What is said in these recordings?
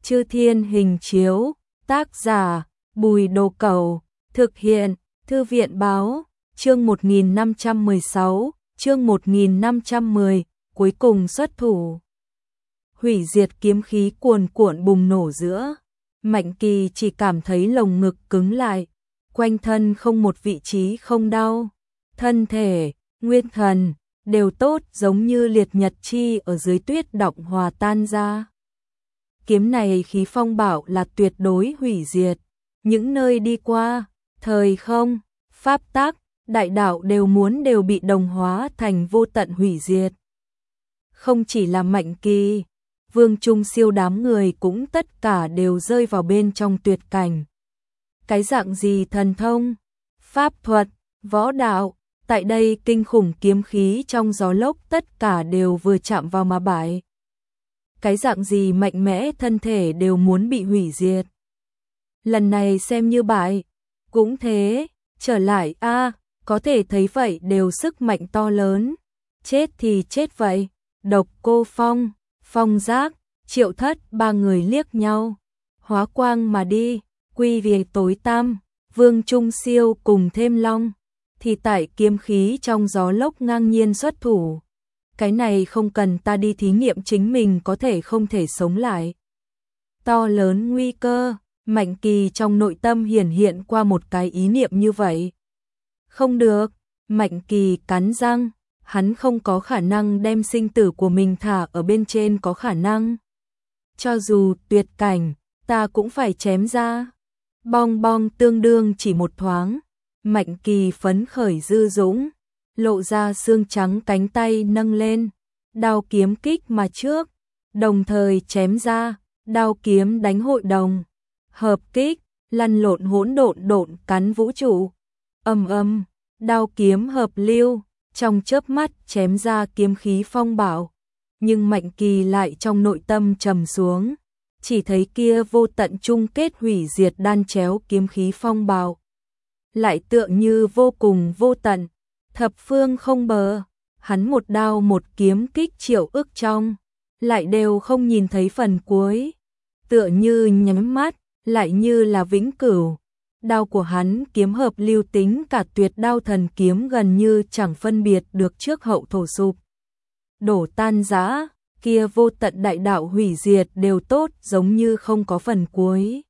Chư Thiên Hình Chiếu, tác giả Bùi Đồ Cẩu, thực hiện Thư viện Báo, chương 1516, chương 1510, cuối cùng xuất thủ. Hủy diệt kiếm khí cuồn cuộn bùng nổ giữa, Mạnh Kỳ chỉ cảm thấy lồng ngực cứng lại, quanh thân không một vị trí không đau, thân thể, nguyên thần đều tốt giống như liệt nhật chi ở dưới tuyết động hòa tan ra. Kiếm này khí phong bảo là tuyệt đối hủy diệt, những nơi đi qua, thời không, pháp tắc, đại đạo đều bị đồng hóa thành vô tận hủy diệt. Không chỉ là Mạnh Kỳ, Vương Trung Siêu đám người cũng tất cả đều rơi vào bên trong tuyệt cảnh. Cái dạng gì thần thông, pháp thuật, võ đạo, tại đây kinh khủng kiếm khí trong gió lốc tất cả đều vừa chạm vào mà bại. Cái dạng gì mạnh mẽ thân thể đều muốn bị hủy diệt. Lần này xem như bại, cũng thế, trở lại có thể thấy vậy đều sức mạnh to lớn. Chết thì chết vậy, Độc Cô Phong, Phong Giác, Triệu Thất ba người liếc nhau, hóa quang mà đi, quy về tối tăm, Vương Trung Siêu cùng thêm Long, thì tại kiếm khí trong gió lốc ngang nhiên xuất thủ. Cái này không cần ta đi thí nghiệm chính mình có thể không thể sống lại. To lớn nguy cơ, Mạnh Kỳ trong nội tâm hiển hiện qua một cái ý niệm như vậy. Không được, Mạnh Kỳ cắn răng, hắn không có khả năng đem sinh tử của mình thả ở bên trên có khả năng. Cho dù tuyệt cảnh, ta cũng phải chém ra. Bong bong tương đương chỉ một thoáng, Mạnh Kỳ phấn khởi dư dũng, lộ ra xương trắng cánh tay nâng lên, đao kiếm kích mà trước, đồng thời chém ra, đao kiếm đánh hội đồng, hợp kích, lăn lộn hỗn độn cắn vũ trụ. Ầm, đao kiếm hợp lưu, trong chớp mắt chém ra kiếm khí phong bảo, nhưng Mạnh Kỳ lại trong nội tâm trầm xuống, chỉ thấy kia vô tận chung kết hủy diệt đan chéo kiếm khí phong bạo, lại tựa như vô cùng vô tận, thập phương không bờ. Hắn một đao một kiếm kích triệu ức trong, lại đều không nhìn thấy phần cuối, tựa như nhắm mắt, lại như là vĩnh cửu. Đao của hắn kiếm hợp lưu tính cả tuyệt đao thần kiếm gần như chẳng phân biệt được trước hậu thổ sụp, đổ tan rã, kia vô tận đại đạo hủy diệt đều tốt giống như không có phần cuối.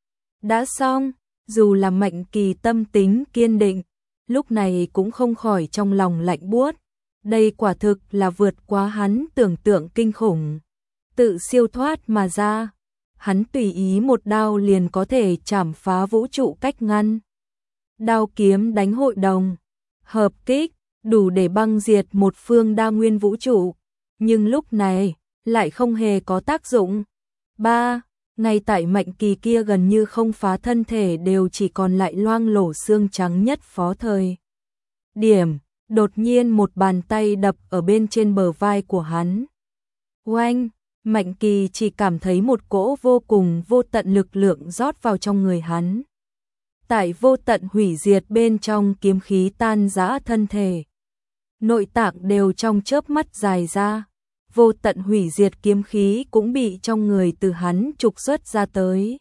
Đã xong, dù là Mạnh Kỳ tâm tính kiên định, lúc này cũng không khỏi trong lòng lạnh buốt. Đây quả thực là vượt quá hắn tưởng tượng kinh khủng. Tự siêu thoát mà ra, hắn tùy ý một đao liền có thể chảm phá vũ trụ cách ngăn. Đao kiếm đánh hội đồng, hợp kích, đủ để băng diệt một phương đa nguyên vũ trụ, nhưng lúc này lại không hề có tác dụng. Ngay tại Mạnh Kỳ kia gần như không phá thân thể đều chỉ còn lại loang lổ xương trắng nhất phó thời điểm, đột nhiên một bàn tay đập ở bên trên bờ vai của hắn. Oanh, Mạnh Kỳ chỉ cảm thấy một cỗ vô cùng vô tận lực lượng rót vào trong người hắn. Tại vô tận hủy diệt bên trong kiếm khí tan rã thân thể, nội tạng đều trong chớp mắt dài ra. Vô tận hủy diệt kiếm khí cũng bị trong người từ hắn trục xuất ra tới.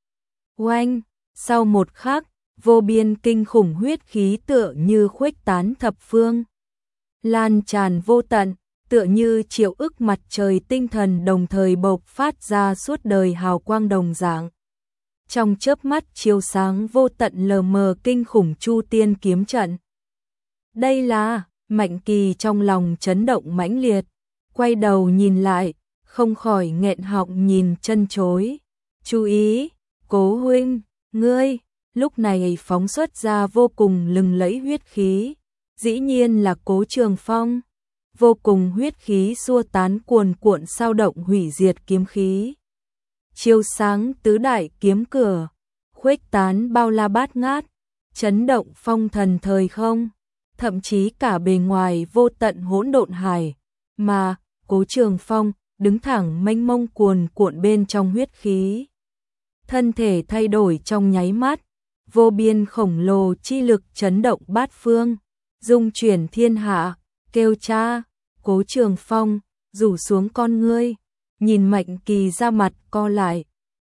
Oanh, sau một khắc, vô biên kinh khủng huyết khí tựa như khuếch tán thập phương, lan tràn vô tận, tựa như triệu ức mặt trời tinh thần đồng thời bộc phát ra suốt đời hào quang đồng dạng. Trong chớp mắt chiếu sáng vô tận lờ mờ kinh khủng Chu Tiên kiếm trận. Đây là, Mạnh Kỳ trong lòng chấn động mãnh liệt. Quay đầu nhìn lại, không khỏi nghẹn họng nhìn chân chối. Chú ý, Cố huynh, ngươi, lúc này phóng xuất ra vô cùng lừng lẫy huyết khí. Dĩ nhiên là Cố Trường Phong. Vô cùng huyết khí xua tán cuồn cuộn sao động hủy diệt kiếm khí. Chiếu sáng tứ đại kiếm cửa, khuếch tán bao la bát ngát, chấn động phong thần thời không, thậm chí cả bề ngoài vô tận hỗn độn hải, mà Cố Trường Phong đứng thẳng mênh mông cuồn cuộn bên trong huyết khí. Thân thể thay đổi trong nháy mắt, vô biên khổng lồ chi lực chấn động bát phương, dung chuyển thiên hạ, kêu cha. Cố Trường Phong rủ xuống con ngươi, nhìn Mạnh Kỳ ra mặt co lại,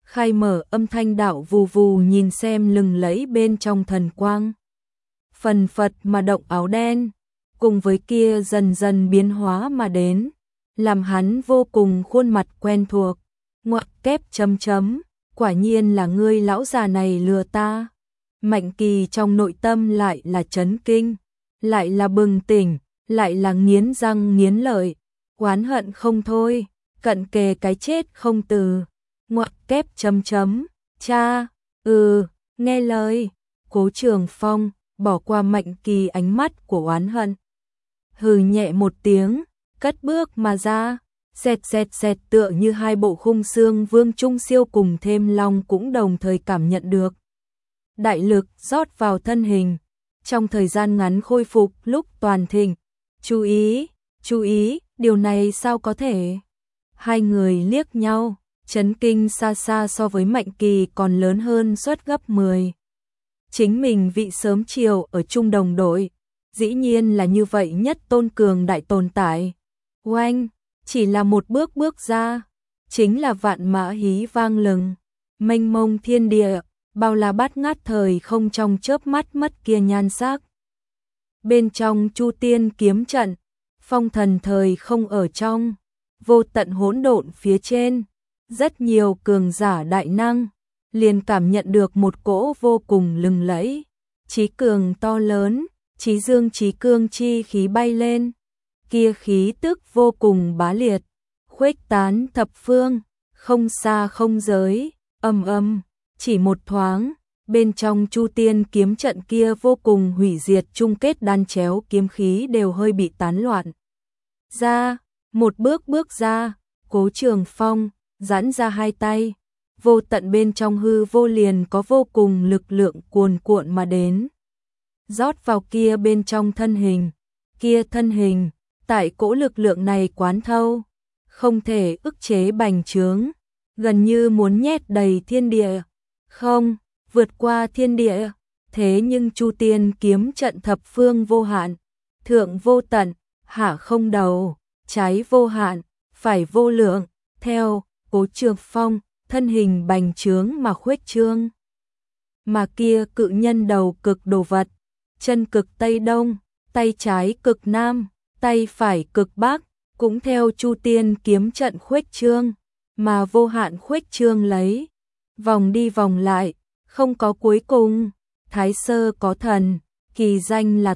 khai mở âm thanh đạo vù vù nhìn xem lừng lẫy bên trong thần quang. Phần phật mà động áo đen, cùng với kia dần dần biến hóa mà đến, làm hắn vô cùng khuôn mặt quen thuộc. Ngoặc kép chấm chấm, quả nhiên là ngươi lão già này lừa ta. Mạnh Kỳ trong nội tâm lại là chấn kinh, lại là bừng tỉnh, lại là nghiến răng nghiến lợi, oán hận không thôi, cận kề cái chết không từ. Ngoặc kép chấm chấm, cha, nghe lời. Cố Trường Phong bỏ qua Mạnh Kỳ ánh mắt của oán hận, hừ nhẹ một tiếng, cất bước mà ra. Xẹt xẹt xẹt, tựa như hai bộ khung xương Vương Trung Siêu cùng thêm long cũng đồng thời cảm nhận được đại lực rót vào thân hình, trong thời gian ngắn khôi phục lúc toàn thịnh. Chú ý, điều này sao có thể? Hai người liếc nhau, chấn kinh xa xa so với Mạnh Kỳ còn lớn hơn suất gấp 10. Chính mình vị sớm chiều ở chung đồng đội, dĩ nhiên là như vậy nhất tôn cường đại tồn tại. Oanh, chỉ là một bước bước ra, chính là vạn mã hí vang lừng, mênh mông thiên địa, bao la bát ngát thời không trong chớp mắt mất kia nhan sắc. Bên trong Chu Tiên kiếm trận, phong thần thời không ở trong, vô tận hỗn độn phía trên, rất nhiều cường giả đại năng, liền cảm nhận được một cỗ vô cùng lừng lẫy, chí cường to lớn, chí dương chí cương chi khí bay lên. Kia khí tức vô cùng bá liệt, khuếch tán thập phương, không xa không giới, chỉ một thoáng, bên trong Chu Tiên kiếm trận kia vô cùng hủy diệt chung kết đan chéo kiếm khí đều hơi bị tán loạn. Ra, một bước bước ra, Cố Trường Phong giãn ra hai tay, vô tận bên trong hư vô liền có vô cùng lực lượng cuồn cuộn mà đến, rót vào kia bên trong thân hình, kia thân hình tại cỗ lực lượng này quán thâu, không thể ức chế bành trướng, gần như muốn nhét đầy thiên địa, không, vượt qua thiên địa. Thế nhưng Chu Tiên kiếm trận thập phương vô hạn, thượng vô tận, hạ không đầu, trái vô hạn, phải vô lượng, theo Cố Trường Phong, thân hình bành trướng mà khuếch trương. Mà kia cự nhân đầu cực đồ vật, chân cực Tây Đông, tay trái cực Nam, tay phải cực Bắc, cũng theo Chu Tiên kiếm trận khuếch trương, mà vô hạn khuếch trương lấy, vòng đi vòng lại, không có cuối cùng. Thái sơ có thần, kỳ danh là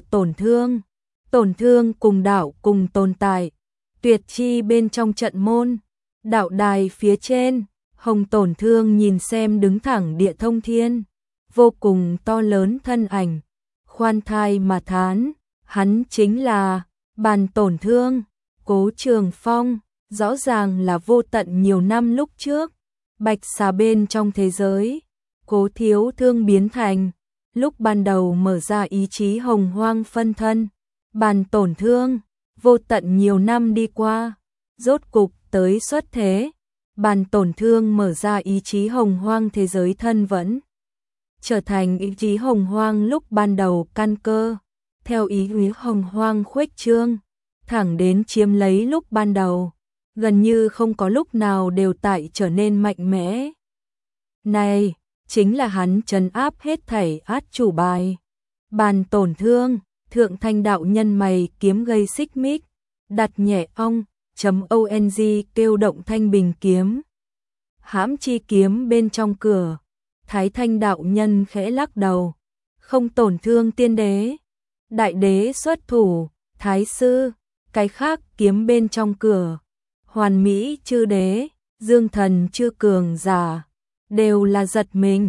tổn thương cùng đạo cùng tồn tại, tuyệt chi bên trong trận môn, đạo đài phía trên, Hồng Tổn Thương nhìn xem đứng thẳng địa thông thiên, vô cùng to lớn thân ảnh, khoan thai mà thán, hắn chính là Bàn Tổn Thương. Cố Trường Phong, rõ ràng là vô tận nhiều năm lúc trước, bạch xà bên trong thế giới, Cố Thiếu Thương biến thành, lúc ban đầu mở ra ý chí hồng hoang phân thân, Bàn Tổn Thương, vô tận nhiều năm đi qua, rốt cục tới xuất thế, Bàn Tổn Thương mở ra ý chí hồng hoang thế giới thân vẫn, trở thành ý chí hồng hoang lúc ban đầu căn cơ, theo ý chí hồng hoang khuếch trương, thẳng đến chiếm lấy lúc ban đầu, gần như không có lúc nào đều tại trở nên mạnh mẽ. Này, chính là hắn trấn áp hết thảy át chủ bài. Bàn Tổn Thương, thượng thanh đạo nhân mày kiếm gây xích mích, đặt nhẹ ong kêu động thanh bình kiếm. Hãm chi kiếm bên trong cửa, thái thanh đạo nhân khẽ lắc đầu, không tổn thương tiên đế. Đại đế xuất thủ, thái sư, cái khác kiếm bên trong cửa, hoàn mỹ chư đế, dương thần chư cường giả, đều là giật mình,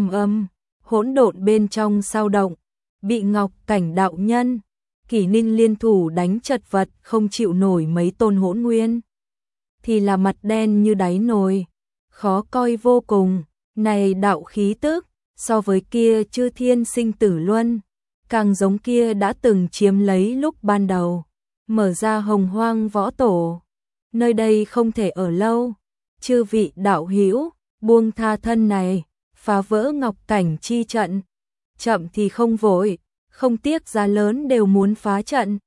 hỗn độn bên trong sao động, bị Ngọc Cảnh đạo nhân, Kỷ Ninh liên thủ đánh chật vật không chịu nổi mấy tôn hỗn nguyên, thì là mặt đen như đáy nồi, khó coi vô cùng. Này đạo khí tức, so với kia chư thiên sinh tử luân, càng giống kia đã từng chiếm lấy lúc ban đầu, mở ra hồng hoang võ tổ. Nơi đây không thể ở lâu, chư vị đạo hữu buông tha thân này, phá vỡ Ngọc Cảnh chi trận, chậm thì không vội, không tiếc giá lớn đều muốn phá trận.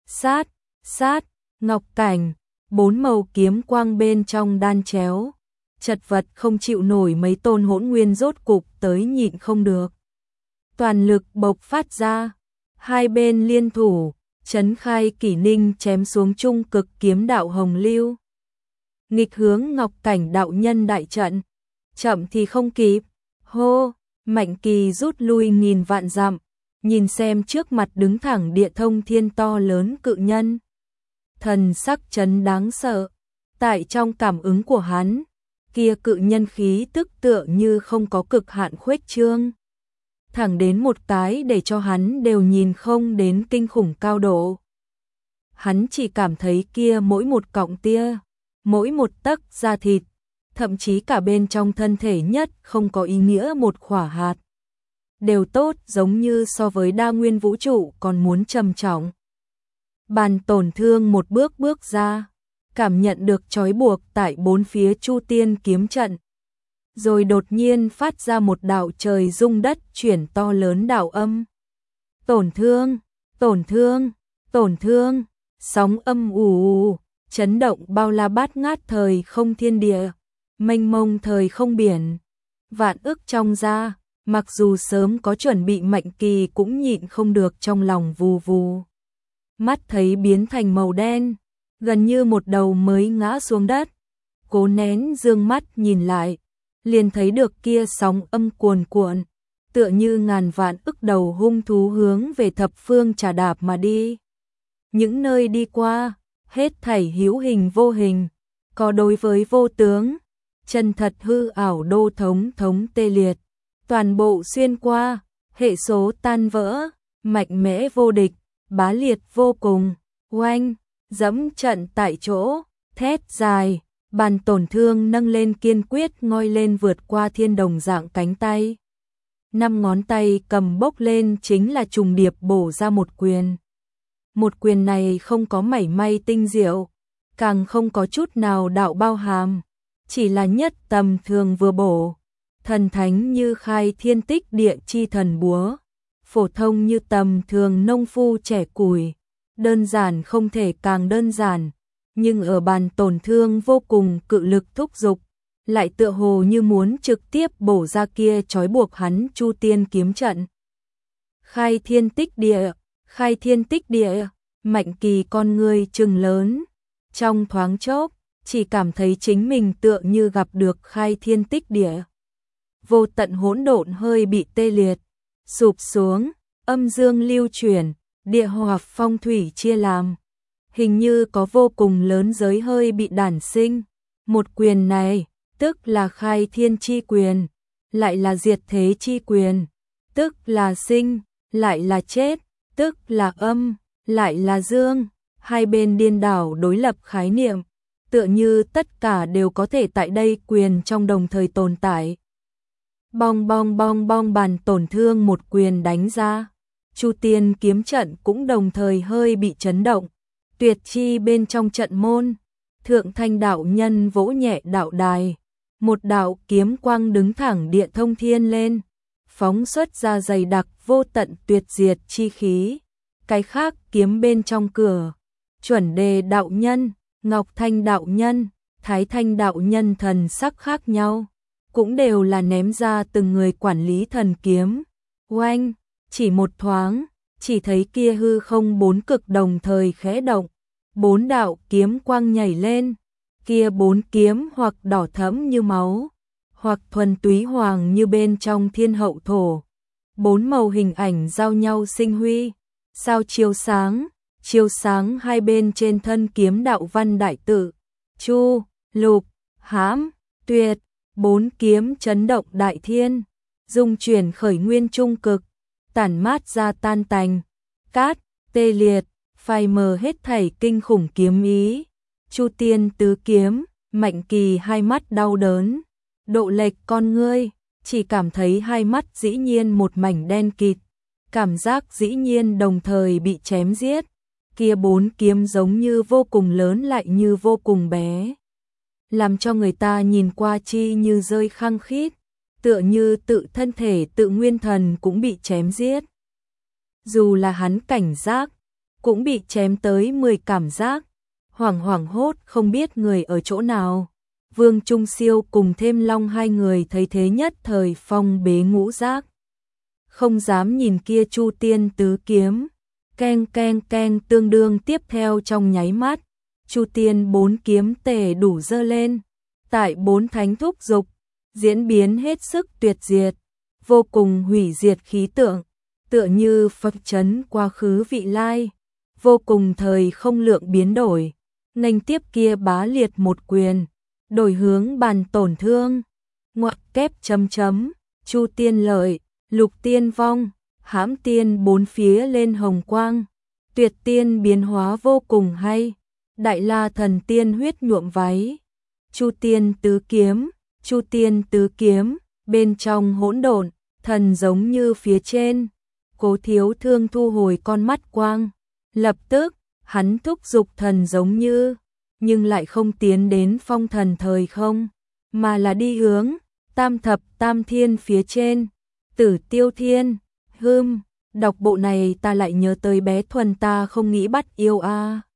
Sát, Ngọc Cảnh, bốn màu kiếm quang bên trong đan chéo, chật vật không chịu nổi mấy tôn hỗn nguyên rốt cục tới nhịn không được. Toàn lực bộc phát ra, hai bên liên thủ, trấn khai kỷ ninh chém xuống trung cực kiếm đạo hồng lưu. Nghịch hướng Ngọc Cảnh đạo nhân đại trận, chậm thì không kịp, hô, Mạnh Kỳ rút lui nghìn vạn dặm, nhìn xem trước mặt đứng thẳng địa thông thiên to lớn cự nhân. Thần sắc chấn đáng sợ, tại trong cảm ứng của hắn, kia cự nhân khí tức tựa như không có cực hạn khuếch trương. Thẳng đến một cái để cho hắn đều nhìn không đến kinh khủng cao độ. Hắn chỉ cảm thấy kia mỗi một cọng tia, mỗi một tấc da thịt, thậm chí cả bên trong thân thể nhất không có ý nghĩa một khỏa hạt. Đều tốt giống như so với đa nguyên vũ trụ còn muốn trầm trọng. Bàn tổn thương một bước bước ra, cảm nhận được trói buộc tại bốn phía Chu Tiên kiếm trận. Rồi đột nhiên phát ra một đạo trời rung đất chuyển to lớn đạo âm. Tổn thương, tổn thương, tổn thương, sóng âm ù, chấn động bao la bát ngát thời không thiên địa, mênh mông thời không biển. Vạn ức trong ra, mặc dù sớm có chuẩn bị Mạnh Kỳ cũng nhịn không được trong lòng vù vù. Mắt thấy biến thành màu đen, gần như một đầu mới ngã xuống đất. Cố nén dương mắt nhìn lại, liền thấy được kia sóng âm cuồn cuộn, tựa như ngàn vạn ức đầu hung thú hướng về thập phương trà đạp mà đi. Những nơi đi qua, hết thảy hữu hình vô hình, có đối với vô tướng, chân thật hư ảo đô thống thống tê liệt, toàn bộ xuyên qua, hệ số tan vỡ, mạnh mẽ vô địch, bá liệt vô cùng, oanh, dẫm trận tại chỗ, thét dài, bàn tổn thương nâng lên kiên quyết ngoi lên vượt qua thiên đồng dạng cánh tay. 5 ngón tay cầm bốc lên chính là trùng điệp bổ ra một quyền. Một quyền này không có mảy may tinh diệu, càng không có chút nào đạo bao hàm, chỉ là nhất tầm thường vừa bổ. Thần thánh như khai thiên tích địa chi thần búa, phổ thông như tầm thường nông phu trẻ củi, đơn giản không thể càng đơn giản, nhưng ở bàn tổn thương vô cùng cự lực thúc giục, lại tựa hồ như muốn trực tiếp bổ ra kia trói buộc hắn Chu Tiên kiếm trận. Khai thiên tích địa, khai thiên tích địa, Mạnh Kỳ con ngươi trừng lớn, trong thoáng chốc, chỉ cảm thấy chính mình tựa như gặp được khai thiên tích địa. Vô tận hỗn độn hơi bị tê liệt, sụp xuống, âm dương lưu chuyển, địa hỏa phong thủy chia làm. Hình như có vô cùng lớn giới hơi bị đản sinh. Một quyền này, tức là khai thiên chi quyền, lại là diệt thế chi quyền, tức là sinh, lại là chết, tức là âm, lại là dương. Hai bên điên đảo đối lập khái niệm, tựa như tất cả đều có thể tại đây quyền trong đồng thời tồn tại. Bong bong bong bong, bàn tổn thương một quyền đánh ra, Chu Tiên kiếm trận cũng đồng thời hơi bị chấn động. Tuyệt chi bên trong trận môn, Thượng Thanh đạo nhân vỗ nhẹ đạo đài, một đạo kiếm quang đứng thẳng địa thông thiên lên, phóng xuất ra dày đặc vô tận tuyệt diệt chi khí. Cái khác kiếm bên trong cửa, Chuẩn Đề đạo nhân, Ngọc Thanh đạo nhân, Thái Thanh đạo nhân thần sắc khác nhau, cũng đều là ném ra từng người quản lý thần kiếm. Oanh, chỉ một thoáng, chỉ thấy kia hư không bốn cực đồng thời khẽ động, 4 đạo kiếm quang nhảy lên, kia 4 kiếm hoặc đỏ thẫm như máu, hoặc thuần túy hoàng như bên trong thiên hậu thổ. 4 màu hình ảnh giao nhau sinh huy, sao chiếu sáng hai bên trên thân kiếm đạo văn đại tự, chu, lục, hãm, tuyệt, 4 kiếm chấn động đại thiên, dung chuyển khởi nguyên trung cực, tản mát ra tan tành, cát, tê liệt, phai mờ hết thảy kinh khủng kiếm ý. Chu Tiên tứ kiếm, Mạnh Kỳ hai mắt đau đớn, độ lệch con ngươi, chỉ cảm thấy hai mắt dĩ nhiên một mảnh đen kịt, cảm giác dĩ nhiên đồng thời bị chém giết. Kia 4 kiếm giống như vô cùng lớn lại như vô cùng bé, làm cho người ta nhìn qua chi như rơi khăng khít, tựa như tự thân thể tự nguyên thần cũng bị chém giết. Dù là hắn cảnh giác, cũng bị chém tới 10 cảm giác, hoảng hốt không biết người ở chỗ nào. Vương Trung Siêu cùng thêm Long hai người thấy thế nhất thời phong bế ngũ giác. Không dám nhìn kia Chu Tiên tứ kiếm, keng keng keng tương đương tiếp theo trong nháy mắt, Chu Tiên bốn kiếm tề đủ dơ lên, tại bốn thánh thúc dục, diễn biến hết sức tuyệt diệt, vô cùng hủy diệt khí tượng, tựa như phật chấn quá khứ vị lai, vô cùng thời không lượng biến đổi, nghênh tiếp kia bá liệt một quyền, đổi hướng bàn tổn thương, ngoặc kép chấm chấm, Chu Tiên lợi, Lục Tiên vong, hãm tiên bốn phía lên hồng quang, tuyệt tiên biến hóa vô cùng hay, đại la thần tiên huyết nhuộm váy, Chu Tiên tứ kiếm, bên trong hỗn độn, thần giống như phía trên, Cố Thiếu Thương thu hồi con mắt quang, lập tức, hắn thúc giục thần giống như, nhưng lại không tiến đến phong thần thời không, mà là đi hướng tam thập tam thiên phía trên, Tử Tiêu Thiên, đọc bộ này ta lại nhớ tới bé Thuần ta không nghĩ bắt yêu a.